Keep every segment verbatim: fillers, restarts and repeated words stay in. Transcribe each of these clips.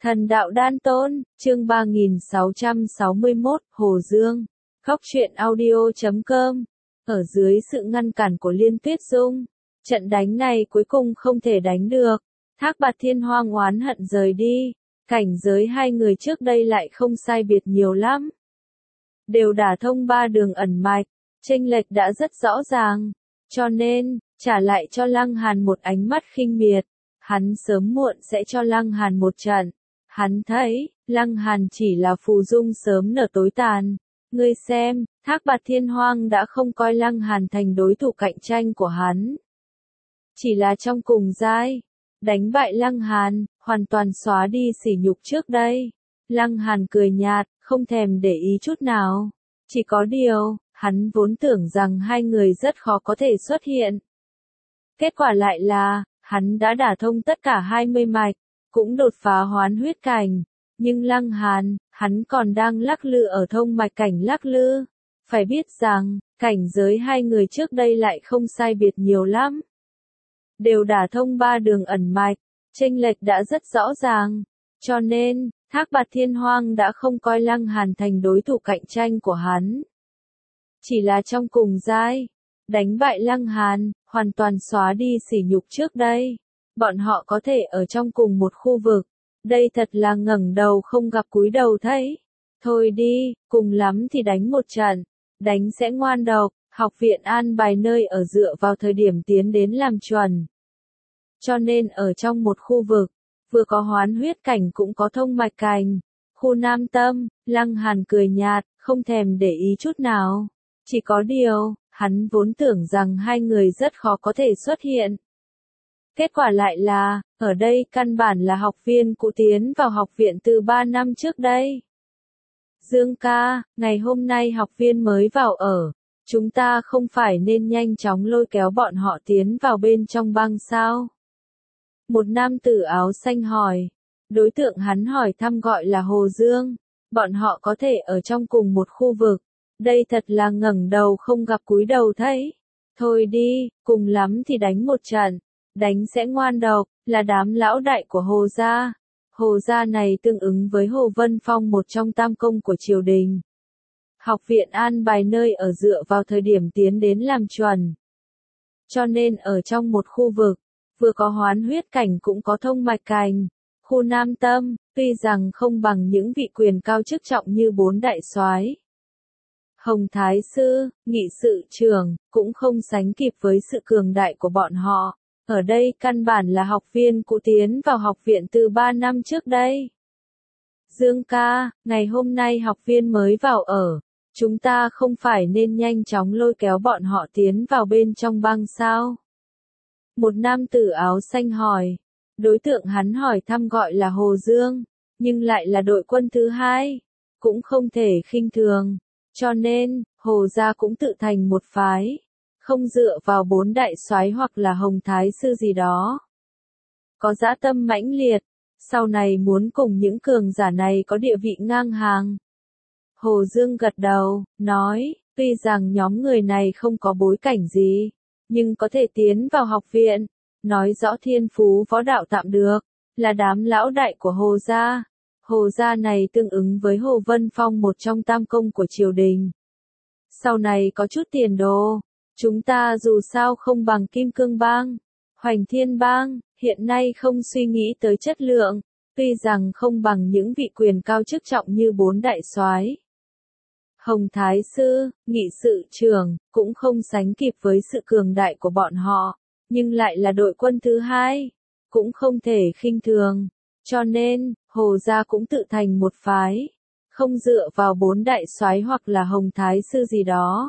Thần đạo đan tôn, chương ba nghìn sáu trăm sáu mươi mốt, Hồ Dương. Góc truyện audio chấm com. Ở dưới sự ngăn cản của Liên Tuyết Dung, trận đánh này cuối cùng không thể đánh được. Thác Bạt Thiên hoang oán hận rời đi, cảnh giới hai người trước đây lại không sai biệt nhiều lắm. Đều đả thông ba đường ẩn mạch, chênh lệch đã rất rõ ràng, cho nên, trả lại cho Lăng Hàn một ánh mắt khinh miệt, hắn sớm muộn sẽ cho Lăng Hàn một trận. Hắn thấy, Lăng Hàn chỉ là phù dung sớm nở tối tàn. Ngươi xem, Thác Bạt Thiên Hoang đã không coi Lăng Hàn thành đối thủ cạnh tranh của hắn. Chỉ là trong cùng giai, đánh bại Lăng Hàn, hoàn toàn xóa đi sỉ nhục trước đây. Lăng Hàn cười nhạt, không thèm để ý chút nào. Chỉ có điều, hắn vốn tưởng rằng hai người rất khó có thể xuất hiện. Kết quả lại là, hắn đã đả thông tất cả hai mươi mạch, cũng đột phá hoán huyết cảnh, nhưng Lăng Hàn, hắn còn đang lắc lư ở thông mạch cảnh lắc lư. Phải biết rằng, cảnh giới hai người trước đây lại không sai biệt nhiều lắm. Đều đả thông ba đường ẩn mạch, chênh lệch đã rất rõ ràng, cho nên, Thác Bạt Thiên Hoang đã không coi Lăng Hàn thành đối thủ cạnh tranh của hắn. Chỉ là trong cùng giai, đánh bại Lăng Hàn, hoàn toàn xóa đi sỉ nhục trước đây. Bọn họ có thể ở trong cùng một khu vực, đây thật là ngẩng đầu không gặp cúi đầu thấy. Thôi đi, cùng lắm thì đánh một trận, đánh sẽ ngoan độc, học viện an bài nơi ở dựa vào thời điểm tiến đến làm chuẩn. Cho nên ở trong một khu vực, vừa có hoán huyết cảnh cũng có thông mạch cảnh. Khu Nam Tâm, Lăng Hàn cười nhạt, không thèm để ý chút nào. Chỉ có điều, hắn vốn tưởng rằng hai người rất khó có thể xuất hiện. Kết quả lại là, ở đây căn bản là học viên cũ tiến vào học viện từ ba năm trước đây. Dương ca, ngày hôm nay học viên mới vào ở, chúng ta không phải nên nhanh chóng lôi kéo bọn họ tiến vào bên trong băng sao? Một nam tử áo xanh hỏi, đối tượng hắn hỏi thăm gọi là Hồ Dương, bọn họ có thể ở trong cùng một khu vực, đây thật là ngẩng đầu không gặp cúi đầu thấy. Thôi đi, cùng lắm thì đánh một trận. Đánh sẽ ngoan độc, là đám lão đại của Hồ gia. Hồ gia này tương ứng với Hồ Vân Phong, một trong tam công của triều đình. Học viện an bài nơi ở dựa vào thời điểm tiến đến làm chuẩn. Cho nên ở trong một khu vực, vừa có hoán huyết cảnh cũng có thông mạch cảnh. Khu Nam Tâm, tuy rằng không bằng những vị quyền cao chức trọng như bốn đại soái, Hồng Thái Sư, Nghị Sự Trưởng, cũng không sánh kịp với sự cường đại của bọn họ. Ở đây căn bản là học viên cũ tiến vào học viện từ ba năm trước đây. Dương ca, ngày hôm nay học viên mới vào ở, chúng ta không phải nên nhanh chóng lôi kéo bọn họ tiến vào bên trong băng sao? Một nam tử áo xanh hỏi, đối tượng hắn hỏi thăm gọi là Hồ Dương, nhưng lại là đội quân thứ hai, cũng không thể khinh thường, cho nên, Hồ gia cũng tự thành một phái. Không dựa vào bốn đại soái hoặc là Hồng Thái Sư gì đó. Có dã tâm mãnh liệt, sau này muốn cùng những cường giả này có địa vị ngang hàng. Hồ Dương gật đầu, nói, tuy rằng nhóm người này không có bối cảnh gì, nhưng có thể tiến vào học viện, nói rõ thiên phú võ đạo tạm được, là đám lão đại của Hồ gia. Hồ gia này tương ứng với Hồ Vân Phong, một trong tam công của triều đình. Sau này có chút tiền đồ. Chúng ta dù sao không bằng Kim Cương Bang, Hoành Thiên Bang, hiện nay không suy nghĩ tới chất lượng, tuy rằng không bằng những vị quyền cao chức trọng như bốn đại soái, Hồng Thái Sư, Nghị Sự Trưởng, cũng không sánh kịp với sự cường đại của bọn họ, nhưng lại là đội quân thứ hai, cũng không thể khinh thường, cho nên, Hồ gia cũng tự thành một phái, không dựa vào bốn đại soái hoặc là Hồng Thái Sư gì đó.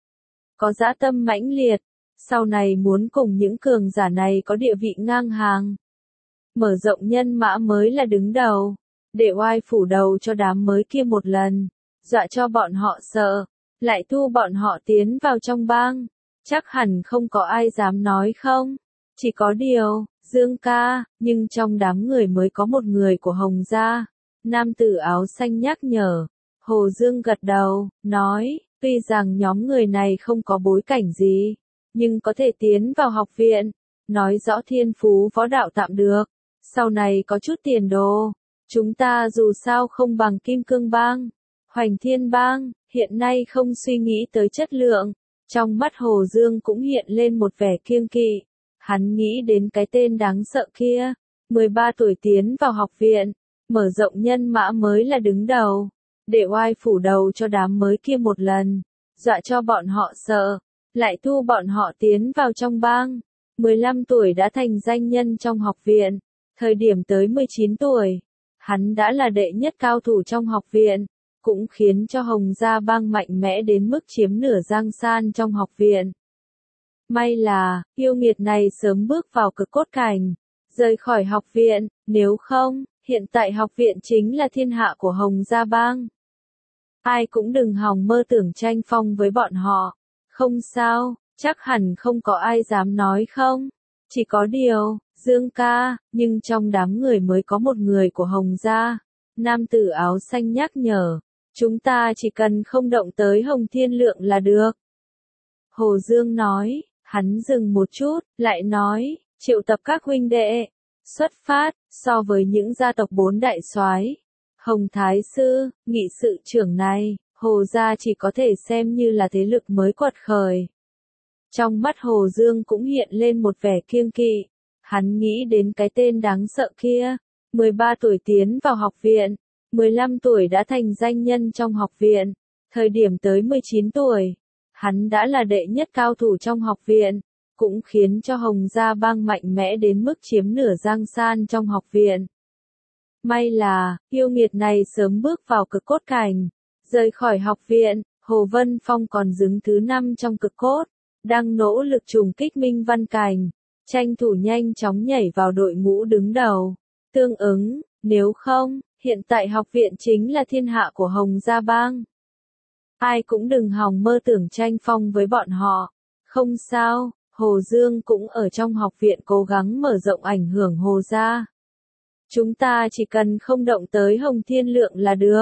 Có dã tâm mãnh liệt, sau này muốn cùng những cường giả này có địa vị ngang hàng. Mở rộng nhân mã mới là đứng đầu, để oai phủ đầu cho đám mới kia một lần, dọa cho bọn họ sợ, lại thu bọn họ tiến vào trong bang, chắc hẳn không có ai dám nói không. Chỉ có điều, Dương ca, nhưng trong đám người mới có một người của Hồng gia. Nam tử áo xanh nhắc nhở, Hồ Dương gật đầu, nói, tuy rằng nhóm người này không có bối cảnh gì, nhưng có thể tiến vào học viện, nói rõ thiên phú võ đạo tạm được, sau này có chút tiền đồ, Chúng ta dù sao không bằng Kim Cương Bang, Hoành Thiên Bang, hiện nay không suy nghĩ tới chất lượng. Trong mắt Hồ Dương cũng hiện lên một vẻ kiêng kỵ. Hắn nghĩ đến cái tên đáng sợ kia, mười ba tuổi tiến vào học viện, mở rộng nhân mã mới là đứng đầu, để oai phủ đầu cho đám mới kia một lần, dọa cho bọn họ sợ, lại thu bọn họ tiến vào trong bang. mười lăm tuổi đã thành danh nhân trong học viện, thời điểm tới mười chín tuổi, hắn đã là đệ nhất cao thủ trong học viện, cũng khiến cho Hồng Gia Bang mạnh mẽ đến mức chiếm nửa Giang San trong học viện. May là, yêu nghiệt này sớm bước vào cực cốt cảnh, rời khỏi học viện, nếu không, hiện tại học viện chính là thiên hạ của Hồng Gia Bang. Ai cũng đừng hòng mơ tưởng tranh phong với bọn họ. Không sao, chắc hẳn không có ai dám nói không. Chỉ có điều, Dương ca, nhưng trong đám người mới có một người của Hồng Gia. Nam tử áo xanh nhắc nhở, chúng ta chỉ cần không động tới Hồng Thiên Lượng là được. Hồ Dương nói, hắn dừng một chút, lại nói, triệu tập các huynh đệ, xuất phát, so với những gia tộc bốn đại soái, Hồng Thái Sư, nghị sự trưởng này, Hồ Gia chỉ có thể xem như là thế lực mới quật khởi. Trong mắt Hồ Dương cũng hiện lên một vẻ kiêng kỵ, hắn nghĩ đến cái tên đáng sợ kia, mười ba tuổi tiến vào học viện, mười lăm tuổi đã thành danh nhân trong học viện, thời điểm tới mười chín tuổi, hắn đã là đệ nhất cao thủ trong học viện, cũng khiến cho Hồng Gia Bang mạnh mẽ đến mức chiếm nửa Giang San trong học viện. May là, yêu nghiệt này sớm bước vào cực cốt cảnh, rời khỏi học viện. Hồ Vân Phong còn đứng thứ năm trong cực cốt, đang nỗ lực trùng kích Minh Văn Cảnh, tranh thủ nhanh chóng nhảy vào đội ngũ đứng đầu. Tương ứng, nếu không, hiện tại học viện chính là thiên hạ của Hồng Gia Bang. Ai cũng đừng hòng mơ tưởng tranh phong với bọn họ. Không sao, Hồ Dương cũng ở trong học viện cố gắng mở rộng ảnh hưởng Hồ Gia. Chúng ta chỉ cần không động tới Hồng Thiên Lượng là được.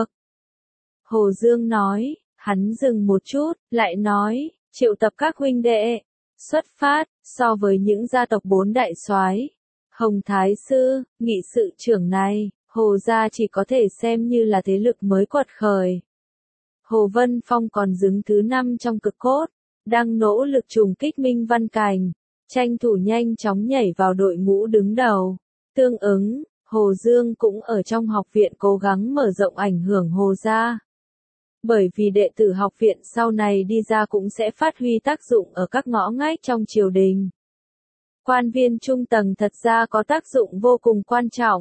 Hồ Dương nói, hắn dừng một chút, lại nói, triệu tập các huynh đệ, xuất phát, so với những gia tộc bốn đại soái, Hồng Thái Sư, nghị sự trưởng này, Hồ Gia chỉ có thể xem như là thế lực mới quật khởi. Hồ Vân Phong còn đứng thứ năm trong cực cốt, đang nỗ lực trùng kích Minh Văn Cảnh, tranh thủ nhanh chóng nhảy vào đội ngũ đứng đầu. Tương ứng, Hồ Dương cũng ở trong học viện cố gắng mở rộng ảnh hưởng Hồ Gia. Bởi vì đệ tử học viện sau này đi ra cũng sẽ phát huy tác dụng ở các ngõ ngách trong triều đình. Quan viên trung tầng thật ra có tác dụng vô cùng quan trọng.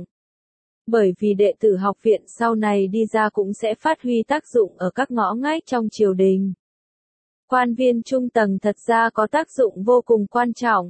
Bởi vì đệ tử học viện sau này đi ra cũng sẽ phát huy tác dụng ở các ngõ ngách trong triều đình. Quan viên trung tầng thật ra có tác dụng vô cùng quan trọng.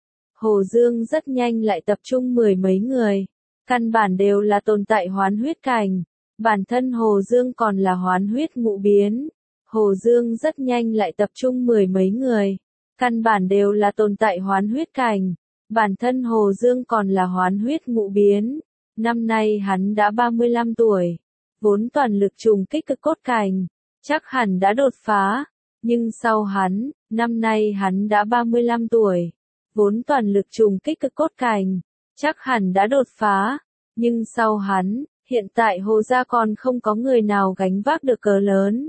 Hồ Dương rất nhanh lại tập trung mười mấy người. Căn bản đều là tồn tại hoán huyết cảnh. Bản thân Hồ Dương còn là hoán huyết ngũ biến. Hồ Dương rất nhanh lại tập trung mười mấy người. Căn bản đều là tồn tại hoán huyết cảnh. Bản thân Hồ Dương còn là hoán huyết ngũ biến. Năm nay hắn đã ba mươi lăm tuổi. Vốn toàn lực trùng kích cực cốt cảnh. Chắc hẳn đã đột phá. Nhưng sau hắn, năm nay hắn đã ba mươi lăm tuổi. Vốn toàn lực trùng kích cực cốt cảnh. Chắc hẳn đã đột phá. Nhưng sau hắn, hiện tại Hồ Gia còn không có người nào gánh vác được cờ lớn.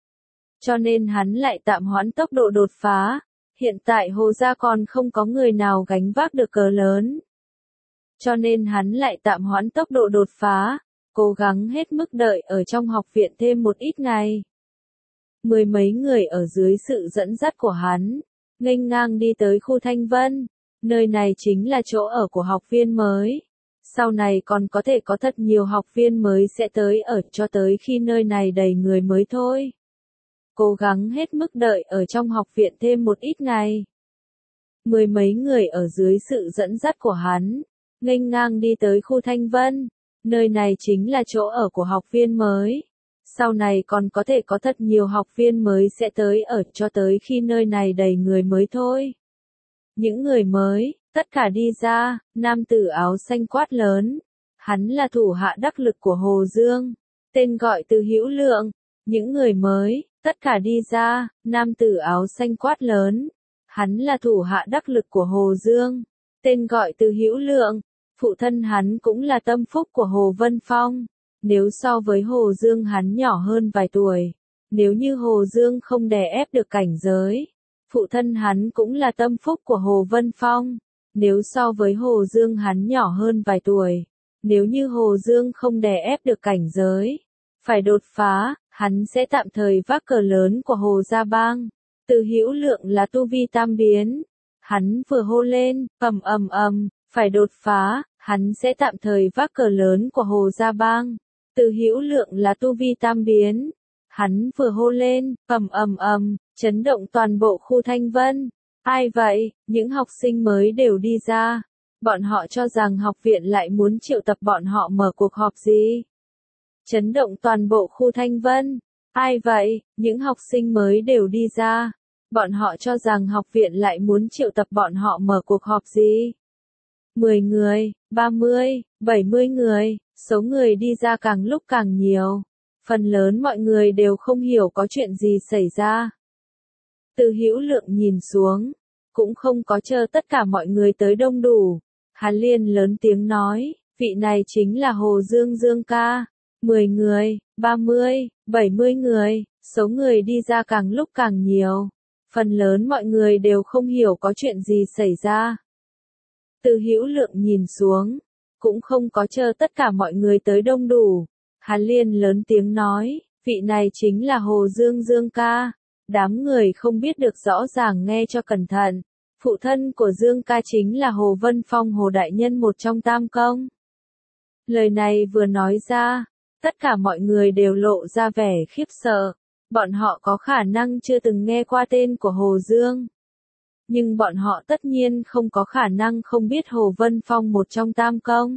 Cho nên hắn lại tạm hoãn tốc độ đột phá. Hiện tại Hồ Gia còn không có người nào gánh vác được cờ lớn. Cho nên hắn lại tạm hoãn tốc độ đột phá. Cố gắng hết mức đợi ở trong học viện thêm một ít ngày. Mười mấy người ở dưới sự dẫn dắt của hắn, nghênh ngang đi tới khu Thanh Vân. Nơi này chính là chỗ ở của học viên mới. Sau này còn có thể có thật nhiều học viên mới sẽ tới ở cho tới khi nơi này đầy người mới thôi. Cố gắng hết mức đợi ở trong học viện thêm một ít ngày. Mười mấy người ở dưới sự dẫn dắt của hắn, nghênh ngang đi tới khu Thanh Vân. Nơi này chính là chỗ ở của học viên mới. Sau này còn có thể có thật nhiều học viên mới sẽ tới ở cho tới khi nơi này đầy người mới thôi. Những người mới, tất cả đi ra, nam tử áo xanh quát lớn. Hắn là thủ hạ đắc lực của Hồ Dương, tên gọi Từ Hữu Lượng. Những người mới, tất cả đi ra, nam tử áo xanh quát lớn. Hắn là thủ hạ đắc lực của Hồ Dương, tên gọi Từ Hữu Lượng. Phụ thân hắn cũng là tâm phúc của Hồ Vân Phong. Nếu so với Hồ Dương hắn nhỏ hơn vài tuổi. Nếu như Hồ Dương không đè ép được cảnh giới. Phụ thân hắn cũng là tâm phúc của Hồ Vân Phong. Nếu so với Hồ Dương hắn nhỏ hơn vài tuổi. Nếu như Hồ Dương không đè ép được cảnh giới. Phải đột phá, hắn sẽ tạm thời vác cờ lớn của Hồ Gia Bang. Từ Hữu Lượng là tu vi tam biến. Hắn vừa hô lên, ầm ầm ầm, phải đột phá, hắn sẽ tạm thời vác cờ lớn của Hồ Gia Bang. Từ Hữu Lượng là tu vi tam biến. Hắn vừa hô lên, ầm ầm ầm, chấn động toàn bộ khu Thanh Vân. Ai vậy? Những học sinh mới đều đi ra. Bọn họ cho rằng học viện lại muốn triệu tập bọn họ mở cuộc họp gì? Chấn động toàn bộ khu Thanh Vân. Ai vậy? Những học sinh mới đều đi ra. Bọn họ cho rằng học viện lại muốn triệu tập bọn họ mở cuộc họp gì? mười người, ba mươi, bảy mươi người, số người đi ra càng lúc càng nhiều. Phần lớn mọi người đều không hiểu có chuyện gì xảy ra. Từ Hữu Lượng nhìn xuống, cũng không có chờ tất cả mọi người tới đông đủ. Hắn liền lớn tiếng nói, vị này chính là Hồ Dương Dương ca. mười người, ba mươi, bảy mươi người, số người đi ra càng lúc càng nhiều. Phần lớn mọi người đều không hiểu có chuyện gì xảy ra. Từ Hữu Lượng nhìn xuống, cũng không có chờ tất cả mọi người tới đông đủ. Hắn liền lớn tiếng nói, vị này chính là Hồ Dương Dương ca. Đám người không biết được rõ ràng nghe cho cẩn thận. Phụ thân của Dương ca chính là Hồ Vân Phong Hồ Đại Nhân một trong tam công. Lời này vừa nói ra, tất cả mọi người đều lộ ra vẻ khiếp sợ. Bọn họ có khả năng chưa từng nghe qua tên của Hồ Dương. Nhưng bọn họ tất nhiên không có khả năng không biết Hồ Vân Phong một trong tam công.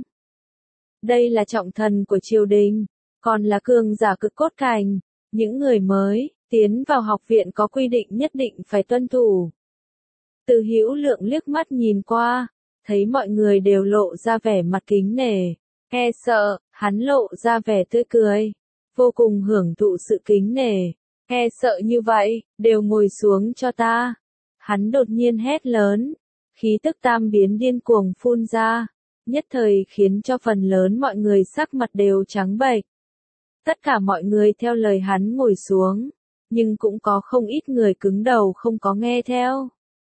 Đây là trọng thần của triều đình, còn là cường giả cực cốt cảnh. Những người mới, tiến vào học viện có quy định nhất định phải tuân thủ. Từ Hữu Lượng liếc mắt nhìn qua, thấy mọi người đều lộ ra vẻ mặt kính nể, e sợ, hắn lộ ra vẻ tươi cười, vô cùng hưởng thụ sự kính nể, e sợ như vậy, đều ngồi xuống cho ta. Hắn đột nhiên hét lớn, khí tức tam biến điên cuồng phun ra, nhất thời khiến cho phần lớn mọi người sắc mặt đều trắng bệch. Tất cả mọi người theo lời hắn ngồi xuống, nhưng cũng có không ít người cứng đầu không có nghe theo.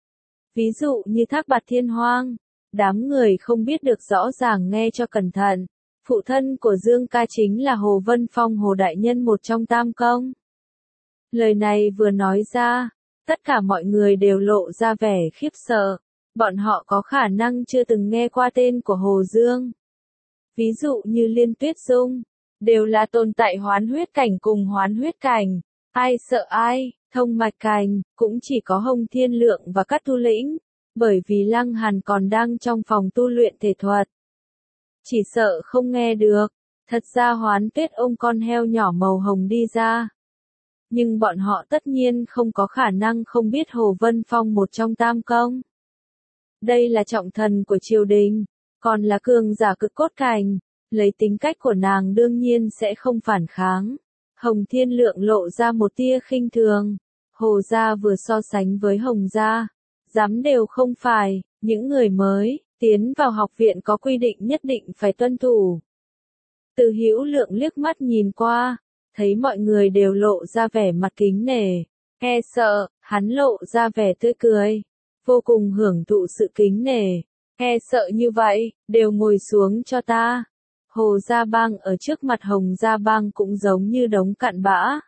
Ví dụ như Thác Bạt Thiên Hoang, đám người không biết được rõ ràng nghe cho cẩn thận. Phụ thân của Dương ca chính là Hồ Vân Phong Hồ Đại Nhân một trong tam công. Lời này vừa nói ra, tất cả mọi người đều lộ ra vẻ khiếp sợ. Bọn họ có khả năng chưa từng nghe qua tên của Hồ Dương. Ví dụ như Liên Tuyết Dung, đều là tồn tại hoán huyết cảnh cùng hoán huyết cảnh. Ai sợ ai, thông mạch cảnh, cũng chỉ có Hồng Thiên Lượng và Cát Tu Lĩnh, bởi vì Lăng Hàn còn đang trong phòng tu luyện thể thuật. Chỉ sợ không nghe được, thật ra Hoán Tuyết ôm con heo nhỏ màu hồng đi ra. Nhưng bọn họ tất nhiên không có khả năng không biết Hồ Vân Phong một trong tam công. Đây là trọng thần của triều đình, còn là cường giả cực cốt cảnh, lấy tính cách của nàng đương nhiên sẽ không phản kháng. Hồng Thiên Lượng lộ ra một tia khinh thường. Hồ gia vừa so sánh với Hồng gia, dám đều không phải, những người mới, tiến vào học viện có quy định nhất định phải tuân thủ. Từ Hữu Lượng liếc mắt nhìn qua, thấy mọi người đều lộ ra vẻ mặt kính nể, e sợ, hắn lộ ra vẻ tươi cười, vô cùng hưởng thụ sự kính nể, e sợ như vậy, đều ngồi xuống cho ta. Hồ Gia Bang ở trước mặt Hồng Gia Bang cũng giống như đống cặn bã.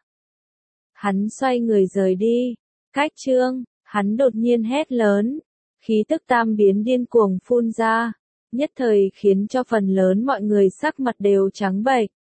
Hắn xoay người rời đi. Cách chương, hắn đột nhiên hét lớn. Khí tức tam biến điên cuồng phun ra. Nhất thời khiến cho phần lớn mọi người sắc mặt đều trắng bệch.